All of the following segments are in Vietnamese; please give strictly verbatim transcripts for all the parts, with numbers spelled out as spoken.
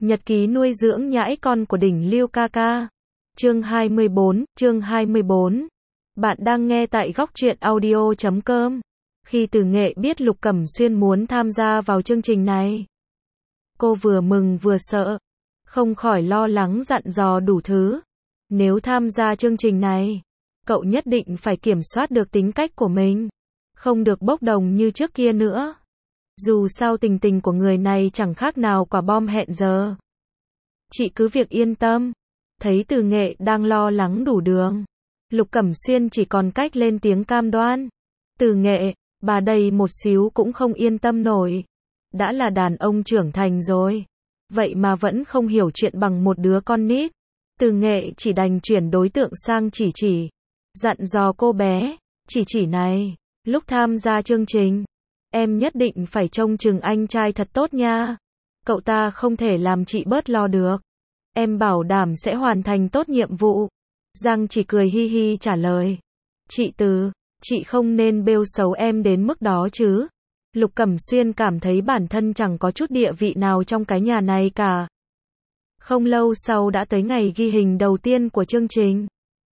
Nhật ký nuôi dưỡng nhãi con của đỉnh Lưu ca ca. Chương hai mươi bốn, chương hai mươi bốn. Bạn đang nghe tại góc truyện audio chấm com. Khi Từ Nghệ biết Lục Cẩm Xuyên muốn tham gia vào chương trình này, cô vừa mừng vừa sợ, không khỏi lo lắng dặn dò đủ thứ. Nếu tham gia chương trình này, cậu nhất định phải kiểm soát được tính cách của mình, không được bốc đồng như trước kia nữa. Dù sao tình tình của người này chẳng khác nào quả bom hẹn giờ. Chị cứ việc yên tâm. Thấy Từ Nghệ đang lo lắng đủ đường, Lục Cẩm Xuyên chỉ còn cách lên tiếng cam đoan. Từ Nghệ, bà đây một xíu cũng không yên tâm nổi. Đã là đàn ông trưởng thành rồi, vậy mà vẫn không hiểu chuyện bằng một đứa con nít. Từ Nghệ chỉ đành chuyển đối tượng sang Chỉ Chỉ, dặn dò cô bé, Chỉ Chỉ này, lúc tham gia chương trình, em nhất định phải trông chừng anh trai thật tốt nha. Cậu ta không thể làm chị bớt lo được. Em bảo đảm sẽ hoàn thành tốt nhiệm vụ. Giang chỉ cười hi hi trả lời. Chị Từ, chị không nên bêu xấu em đến mức đó chứ. Lục Cẩm Xuyên cảm thấy bản thân chẳng có chút địa vị nào trong cái nhà này cả. Không lâu sau đã tới ngày ghi hình đầu tiên của chương trình.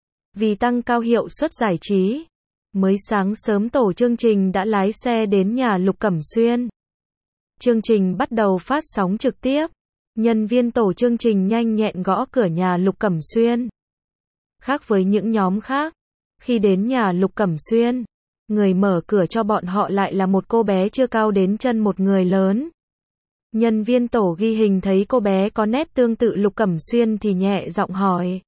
Vì tăng cao hiệu suất giải trí, mới sáng sớm tổ chương trình đã lái xe đến nhà Lục Cẩm Xuyên. Chương trình bắt đầu phát sóng trực tiếp. Nhân viên tổ chương trình nhanh nhẹn gõ cửa nhà Lục Cẩm Xuyên. Khác với những nhóm khác, khi đến nhà Lục Cẩm Xuyên, người mở cửa cho bọn họ lại là một cô bé chưa cao đến chân một người lớn. Nhân viên tổ ghi hình thấy cô bé có nét tương tự Lục Cẩm Xuyên thì nhẹ giọng hỏi.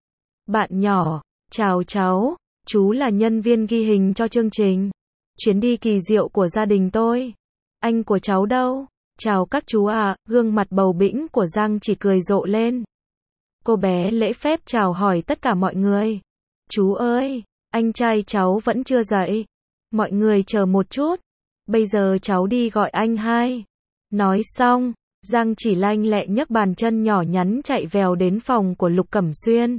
Bạn nhỏ, chào cháu, chú là nhân viên ghi hình cho chương trình Chuyến đi kỳ diệu của gia đình tôi. Anh của cháu đâu? Chào các chú à, gương mặt bầu bĩnh của Giang chỉ cười rộ lên. Cô bé lễ phép chào hỏi tất cả mọi người. Chú ơi, anh trai cháu vẫn chưa dậy. Mọi người chờ một chút. Bây giờ cháu đi gọi anh hai. Nói xong, Giang chỉ lanh lẹ nhấc bàn chân nhỏ nhắn chạy vèo đến phòng của Lục Cẩm Xuyên.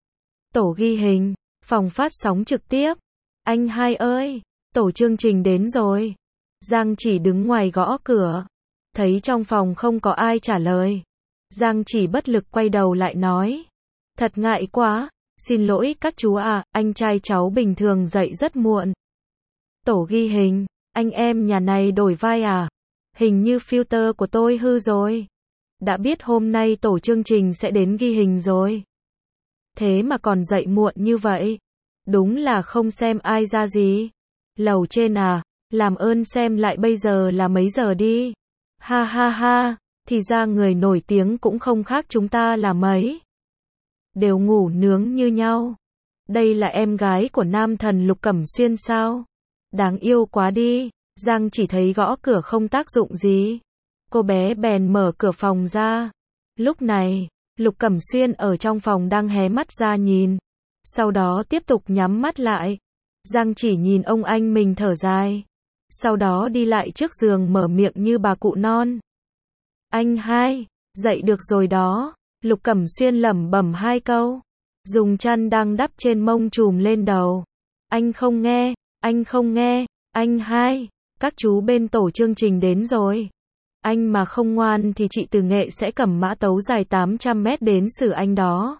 Tổ ghi hình, phòng phát sóng trực tiếp. Anh hai ơi, tổ chương trình đến rồi. Giang chỉ đứng ngoài gõ cửa. Thấy trong phòng không có ai trả lời, Giang chỉ bất lực quay đầu lại nói. Thật ngại quá, xin lỗi các chú à, anh trai cháu bình thường dậy rất muộn. Tổ ghi hình, anh em nhà này đổi vai à? Hình như filter của tôi hư rồi. Đã biết hôm nay tổ chương trình sẽ đến ghi hình rồi, thế mà còn dậy muộn như vậy. Đúng là không xem ai ra gì. Lầu trên à, làm ơn xem lại bây giờ là mấy giờ đi. Ha ha ha, thì ra người nổi tiếng cũng không khác chúng ta là mấy. Đều ngủ nướng như nhau. Đây là em gái của nam thần Lục Cẩm Xuyên sao? Đáng yêu quá đi. Giang chỉ thấy gõ cửa không tác dụng gì. Cô bé bèn mở cửa phòng ra. Lúc này, Lục Cẩm Xuyên ở trong phòng đang hé mắt ra nhìn. Sau đó tiếp tục nhắm mắt lại. Giang chỉ nhìn ông anh mình thở dài. Sau đó đi lại trước giường mở miệng như bà cụ non. Anh hai, dậy được rồi đó. Lục Cẩm Xuyên lẩm bẩm hai câu, dùng chăn đang đắp trên mông trùm lên đầu. Anh không nghe, anh không nghe, anh hai, các chú bên tổ chương trình đến rồi. Anh mà không ngoan thì chị Từ Nghệ sẽ cầm mã tấu dài tám trăm mét đến xử anh đó.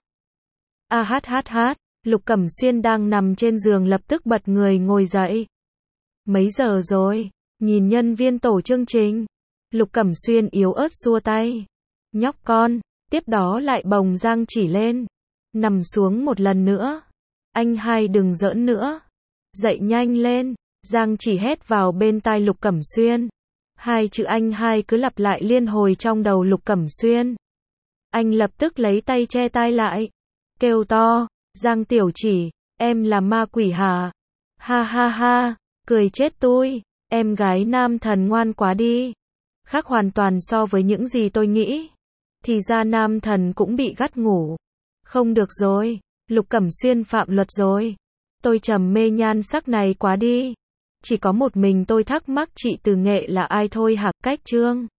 A hát hát hát, Lục Cẩm Xuyên đang nằm trên giường lập tức bật người ngồi dậy. Mấy giờ rồi? Nhìn nhân viên tổ chương trình, Lục Cẩm Xuyên yếu ớt xua tay. Nhóc con, tiếp đó lại bồng Giang chỉ lên. Nằm xuống một lần nữa. Anh hai đừng giỡn nữa. Dậy nhanh lên. Giang chỉ hét vào bên tai Lục Cẩm Xuyên. Hai chữ anh hai cứ lặp lại liên hồi trong đầu Lục Cẩm Xuyên. Anh lập tức lấy tay che tai lại, kêu to. Giang tiểu chỉ, em là ma quỷ hả? Ha ha ha. Cười chết tôi, em gái nam thần ngoan quá đi. Khác hoàn toàn so với những gì tôi nghĩ. Thì ra nam thần cũng bị gắt ngủ. Không được rồi, Lục Cẩm Xuyên phạm luật rồi. Tôi trầm mê nhan sắc này quá đi. Chỉ có một mình tôi thắc mắc chị Từ Nghệ là ai thôi hả? Cách chương